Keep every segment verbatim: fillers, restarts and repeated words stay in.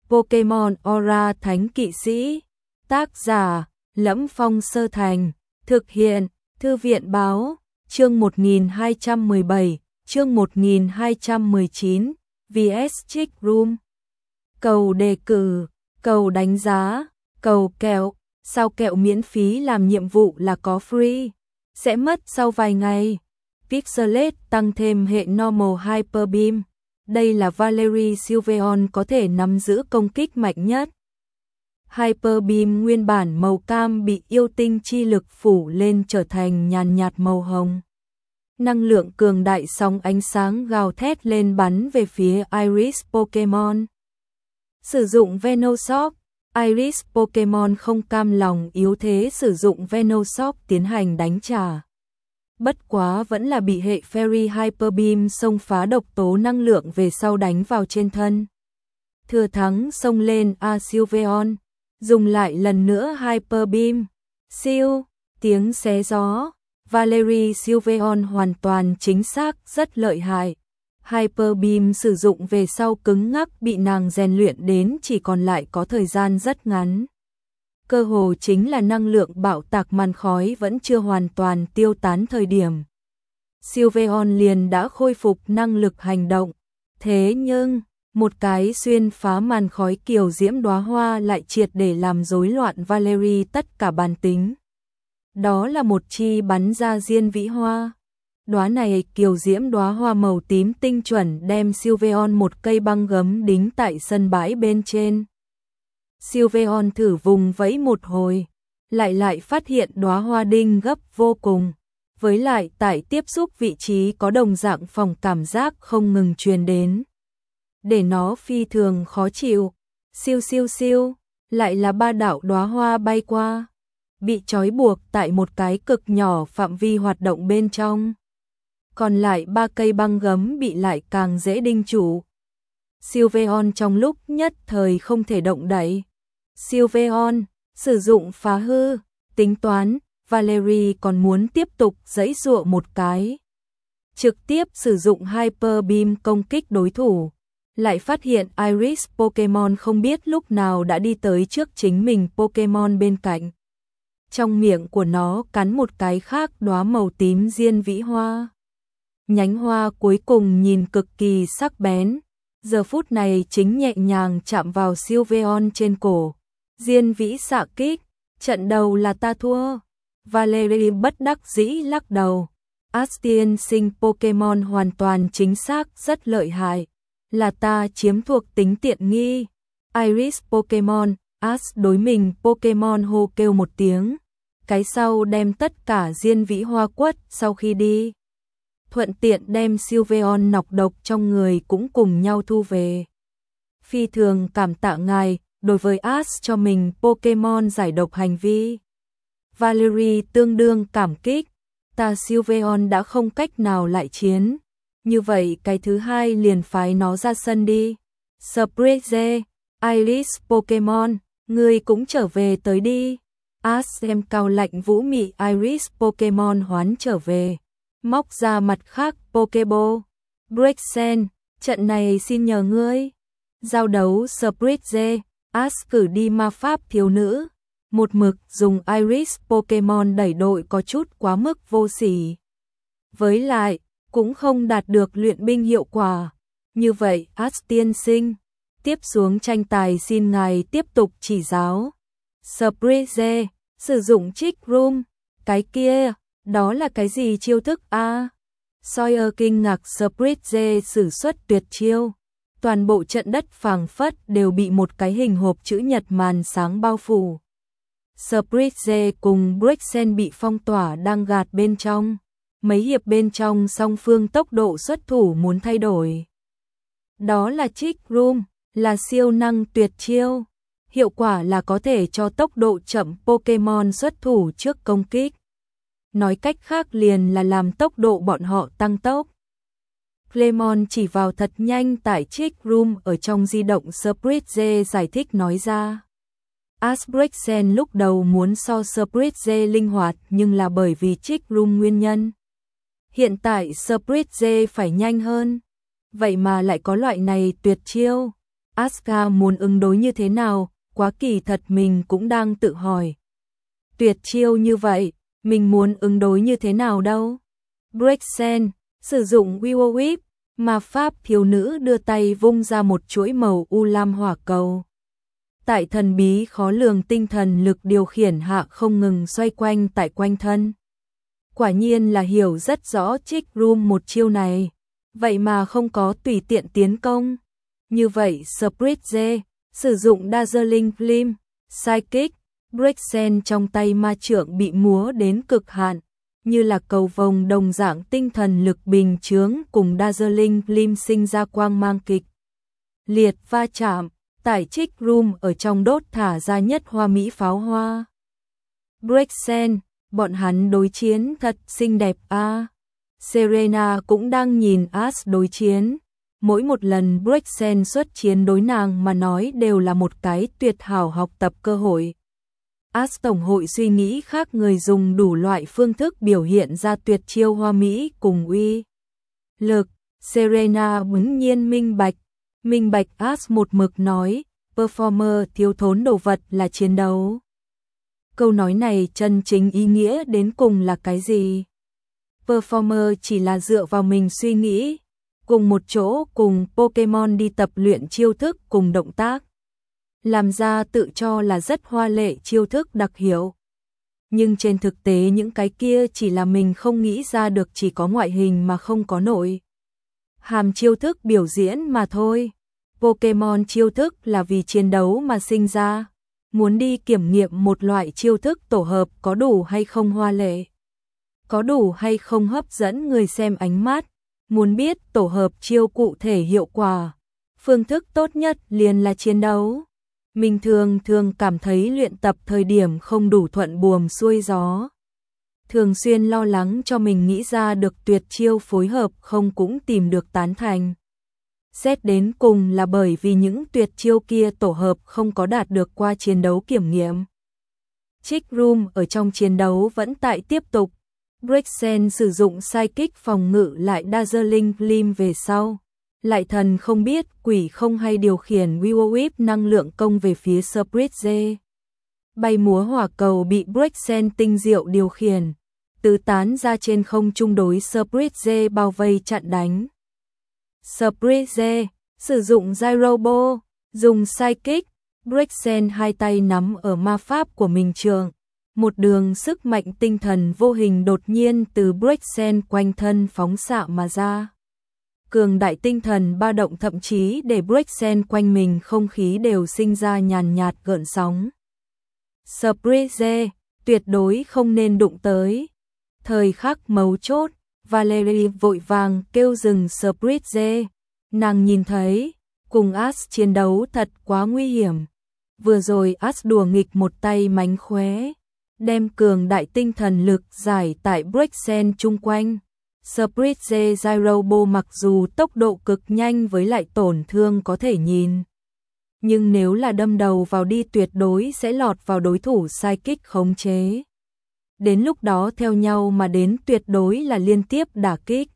Pokemon Aura Thánh Kỵ Sĩ. Tác giả: Lẫm Phong Sơ Thành. Thực hiện: Thư viện báo. Chương một nghìn hai trăm mười bảy, chương một nghìn hai trăm mười chín, vê ét Trick Room. Cầu đề cử, cầu đánh giá, cầu kẹo. Sao kẹo miễn phí làm nhiệm vụ là có free, sẽ mất sau vài ngày. Pixelate tăng thêm hệ Normal Hyper Beam. Đây là Valerie Sylveon có thể nắm giữ công kích mạnh nhất. Hyper Beam nguyên bản màu cam bị yêu tinh chi lực phủ lên trở thành nhàn nhạt màu hồng. Năng lượng cường đại sóng ánh sáng gào thét lên bắn về phía Iris Pokemon. Sử dụng Venoshock, Iris Pokemon không cam lòng yếu thế sử dụng Venoshock tiến hành đánh trả. Bất quá vẫn là bị hệ Fairy Hyper Beam xông phá độc tố năng lượng về sau đánh vào trên thân. Thừa thắng xông lên A Sylveon, dùng lại lần nữa Hyper Beam. Siêu, tiếng xé gió. Valerie Sylveon hoàn toàn chính xác rất lợi hại. Hyper Beam sử dụng về sau cứng ngắc bị nàng rèn luyện đến chỉ còn lại có thời gian rất ngắn. Cơ hồ chính là năng lượng bạo tạc màn khói vẫn chưa hoàn toàn tiêu tán thời điểm. Sylveon liền đã khôi phục năng lực hành động. Thế nhưng, một cái xuyên phá màn khói kiều diễm đóa hoa lại triệt để làm rối loạn Valerie tất cả bản tính. Đó là một chi bắn ra diên vĩ hoa. Đóa này kiều diễm đóa hoa màu tím tinh chuẩn đem Sylveon một cây băng gấm đính tại sân bãi bên trên. Sylveon thử vùng vẫy một hồi, lại lại phát hiện đóa hoa đinh gấp vô cùng. Với lại tại tiếp xúc vị trí có đồng dạng phòng cảm giác không ngừng truyền đến. Để nó phi thường khó chịu. Siêu siêu siêu, lại là ba đạo đóa hoa bay qua. Bị trói buộc tại một cái cực nhỏ phạm vi hoạt động bên trong. Còn lại ba cây băng gấm bị lại càng dễ đinh chủ. Sylveon trong lúc nhất thời không thể động đậy. Sylveon sử dụng phá hư, tính toán, Valerie còn muốn tiếp tục giãy giụa một cái. Trực tiếp sử dụng Hyper Beam công kích đối thủ. Lại phát hiện Iris Pokemon không biết lúc nào đã đi tới trước chính mình Pokemon bên cạnh. Trong miệng của nó cắn một cái khác đóa màu tím diên vĩ hoa. Nhánh hoa cuối cùng nhìn cực kỳ sắc bén. Giờ phút này chính nhẹ nhàng chạm vào Sylveon trên cổ. Diên vĩ xạ kích, trận đầu là ta thua. Valerie bất đắc dĩ lắc đầu. Ash tiên sinh Pokemon hoàn toàn chính xác rất lợi hại. Là ta chiếm thuộc tính tiện nghi. Iris Pokemon, Ash đối mình Pokemon hô kêu một tiếng. Cái sau đem tất cả diên vĩ hoa quất sau khi đi. Thuận tiện đem Sylveon nọc độc trong người cũng cùng nhau thu về. Phi thường cảm tạ ngài đối với Ash cho mình Pokemon giải độc hành vi. Valerie tương đương cảm kích. Ta Sylveon đã không cách nào lại chiến. Như vậy cái thứ hai liền phái nó ra sân đi. Surprise, Iris Pokemon, ngươi cũng trở về tới đi. Ash xem cao lạnh vũ mị Iris Pokemon hoán trở về. Móc ra mặt khác Pokeball. Breaksen, trận này xin nhờ ngươi. Giao đấu Surprise, Ash cử đi ma pháp thiếu nữ. Một mực dùng Iris Pokemon đẩy đội có chút quá mức vô sỉ. Với lại, cũng không đạt được luyện binh hiệu quả. Như vậy, Ash tiên sinh, tiếp xuống tranh tài xin ngài tiếp tục chỉ giáo. Surprise, sử dụng Trick Room, cái kia, đó là cái gì chiêu thức a? Sawyer kinh ngạc Surprise sử xuất tuyệt chiêu. Toàn bộ trận đất phảng phất đều bị một cái hình hộp chữ nhật màn sáng bao phủ. Surprise cùng Breaksen bị phong tỏa đang gạt bên trong. Mấy hiệp bên trong song phương tốc độ xuất thủ muốn thay đổi. Đó là Trick Room, là siêu năng tuyệt chiêu. Hiệu quả là có thể cho tốc độ chậm Pokemon xuất thủ trước công kích. Nói cách khác liền là làm tốc độ bọn họ tăng tốc. Clemon chỉ vào thật nhanh tại Trick Room ở trong di động Surprise giải thích nói ra. Ashbreaksen lúc đầu muốn so Surprise linh hoạt nhưng là bởi vì Trick Room nguyên nhân. Hiện tại Surprise phải nhanh hơn. Vậy mà lại có loại này tuyệt chiêu. Asuka muốn ứng đối như thế nào, quá kỳ thật mình cũng đang tự hỏi. Tuyệt chiêu như vậy, mình muốn ứng đối như thế nào đâu? Breaksen, sử dụng Will Whip, mà pháp thiếu nữ đưa tay vung ra một chuỗi màu u lam hỏa cầu. Tại thần bí khó lường tinh thần lực điều khiển hạ không ngừng xoay quanh tại quanh thân. Quả nhiên là hiểu rất rõ Trick Room một chiêu này, vậy mà không có tùy tiện tiến công. Như vậy Spritze, sử dụng Dazzling Gleam, Psychic, Breaksen trong tay ma trượng bị múa đến cực hạn, như là cầu vồng đồng dạng tinh thần lực bình chướng cùng Dazzling Gleam sinh ra quang mang kịch. Liệt va chạm, tại Trick Room ở trong đốt thả ra nhất hoa mỹ pháo hoa. Breaksen, bọn hắn đối chiến thật xinh đẹp a. À. Serena cũng đang nhìn Ash đối chiến. Mỗi một lần Breaksen xuất chiến đối nàng mà nói đều là một cái tuyệt hảo học tập cơ hội. Ash tổng hội suy nghĩ khác người dùng đủ loại phương thức biểu hiện ra tuyệt chiêu hoa mỹ cùng uy lực. Serena bỗng nhiên minh bạch, minh bạch Ash một mực nói, performer thiếu thốn đồ vật là chiến đấu. Câu nói này chân chính ý nghĩa đến cùng là cái gì? Performer chỉ là dựa vào mình suy nghĩ, cùng một chỗ cùng Pokemon đi tập luyện chiêu thức cùng động tác. Làm ra tự cho là rất hoa lệ chiêu thức đặc hiệu. Nhưng trên thực tế những cái kia chỉ là mình không nghĩ ra được, chỉ có ngoại hình mà không có nội hàm chiêu thức biểu diễn mà thôi. Pokemon chiêu thức là vì chiến đấu mà sinh ra. Muốn đi kiểm nghiệm một loại chiêu thức tổ hợp có đủ hay không hoa lệ, có đủ hay không hấp dẫn người xem ánh mắt. Muốn biết tổ hợp chiêu cụ thể hiệu quả, phương thức tốt nhất liền là chiến đấu. Mình thường thường cảm thấy luyện tập thời điểm không đủ thuận buồm xuôi gió. Thường xuyên lo lắng cho mình nghĩ ra được tuyệt chiêu phối hợp không cũng tìm được tán thành. Xét đến cùng là bởi vì những tuyệt chiêu kia tổ hợp không có đạt được qua chiến đấu kiểm nghiệm. Trick Room ở trong chiến đấu vẫn tại tiếp tục. Breaksen sử dụng Psychic phòng ngự lại Dazzling Gleam về sau. Lại thần không biết quỷ không hay điều khiển Will Whip năng lượng công về phía Spritze. Bay múa hỏa cầu bị Breaksen tinh diệu điều khiển, tứ tán ra trên không trung đối Spritze bao vây chặn đánh. Spritze sử dụng Gyro Ball, dùng Psychic, Breaksen hai tay nắm ở ma pháp của mình trường. Một đường sức mạnh tinh thần vô hình đột nhiên từ Breaksen quanh thân phóng xạ mà ra. Cường đại tinh thần ba động thậm chí để Breaksen quanh mình không khí đều sinh ra nhàn nhạt gợn sóng. Spritze, tuyệt đối không nên đụng tới. Thời khắc mấu chốt, Valerie vội vàng kêu dừng Spritze. Nàng nhìn thấy, cùng Ash chiến đấu thật quá nguy hiểm. Vừa rồi Ash đùa nghịch một tay mánh khóe, đem cường đại tinh thần lực giải tại Breaksen chung quanh. Spritze Gyro Ball mặc dù tốc độ cực nhanh với lại tổn thương có thể nhìn, nhưng nếu là đâm đầu vào đi tuyệt đối sẽ lọt vào đối thủ Psychic khống chế. Đến lúc đó theo nhau mà đến tuyệt đối là liên tiếp đả kích.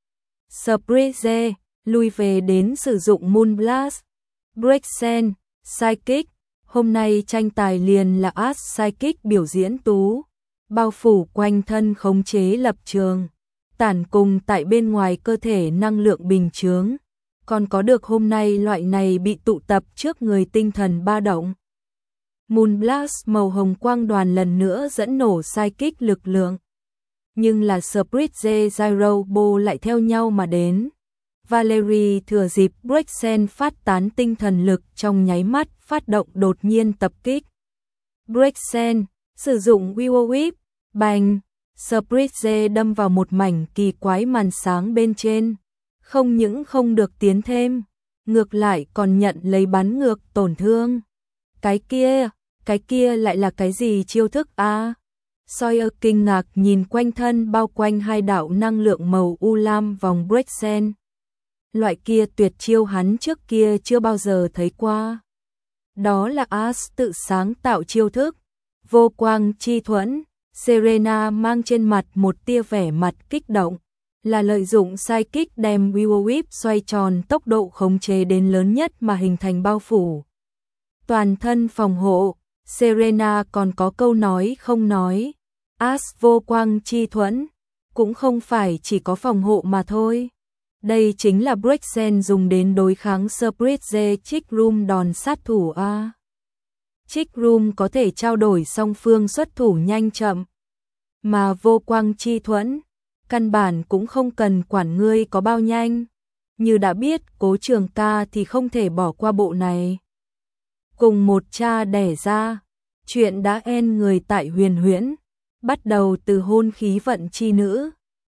Spritze lui về đến sử dụng Moonblast. Breaksen, Psychic. Hôm nay tranh tài liền là Ash Psychic biểu diễn tú, bao phủ quanh thân khống chế lập trường, tản cùng tại bên ngoài cơ thể năng lượng bình chướng, còn có được hôm nay loại này bị tụ tập trước người tinh thần ba động. Moonblast màu hồng quang đoàn lần nữa dẫn nổ Psychic lực lượng, nhưng là Spritze Gyro Ball lại theo nhau mà đến. Valerie thừa dịp Breaksen phát tán tinh thần lực trong nháy mắt phát động đột nhiên tập kích. Breaksen sử dụng Will Whip, bành, Spritze đâm vào một mảnh kỳ quái màn sáng bên trên, không những không được tiến thêm, ngược lại còn nhận lấy bắn ngược tổn thương. Cái kia, cái kia lại là cái gì chiêu thức a? À? Sawyer kinh ngạc nhìn quanh thân bao quanh hai đạo năng lượng màu u lam vòng Breaksen. Loại kia tuyệt chiêu hắn trước kia chưa bao giờ thấy qua. Đó là Ash tự sáng tạo chiêu thức, vô quang chi thuẫn. Serena mang trên mặt một tia vẻ mặt kích động, là lợi dụng Psychic đem Will Whip xoay tròn tốc độ khống chế đến lớn nhất mà hình thành bao phủ toàn thân phòng hộ. Serena còn có câu nói không nói, As vô quang chi thuẫn, cũng không phải chỉ có phòng hộ mà thôi. Đây chính là Brexen dùng đến đối kháng Spritze Trick Room đòn sát thủ A. Trick Room có thể trao đổi song phương xuất thủ nhanh chậm, mà vô quang chi thuẫn, căn bản cũng không cần quản ngươi có bao nhanh. Như đã biết Cố Trường Ca thì không thể bỏ qua bộ này. Cùng một cha đẻ ra, chuyện đã en người tại Huyền Huyễn, bắt đầu từ hôn khí vận chi nữ.